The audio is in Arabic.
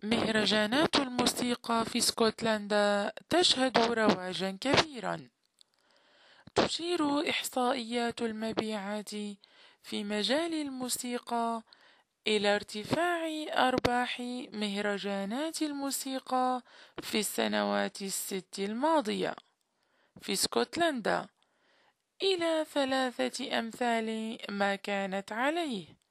مهرجانات الموسيقى في اسكتلندا تشهد رواجا كبيرا. تشير إحصائيات المبيعات في مجال الموسيقى إلى ارتفاع أرباح مهرجانات الموسيقى في السنوات الست الماضية في اسكتلندا إلى 3 أمثال ما كانت عليه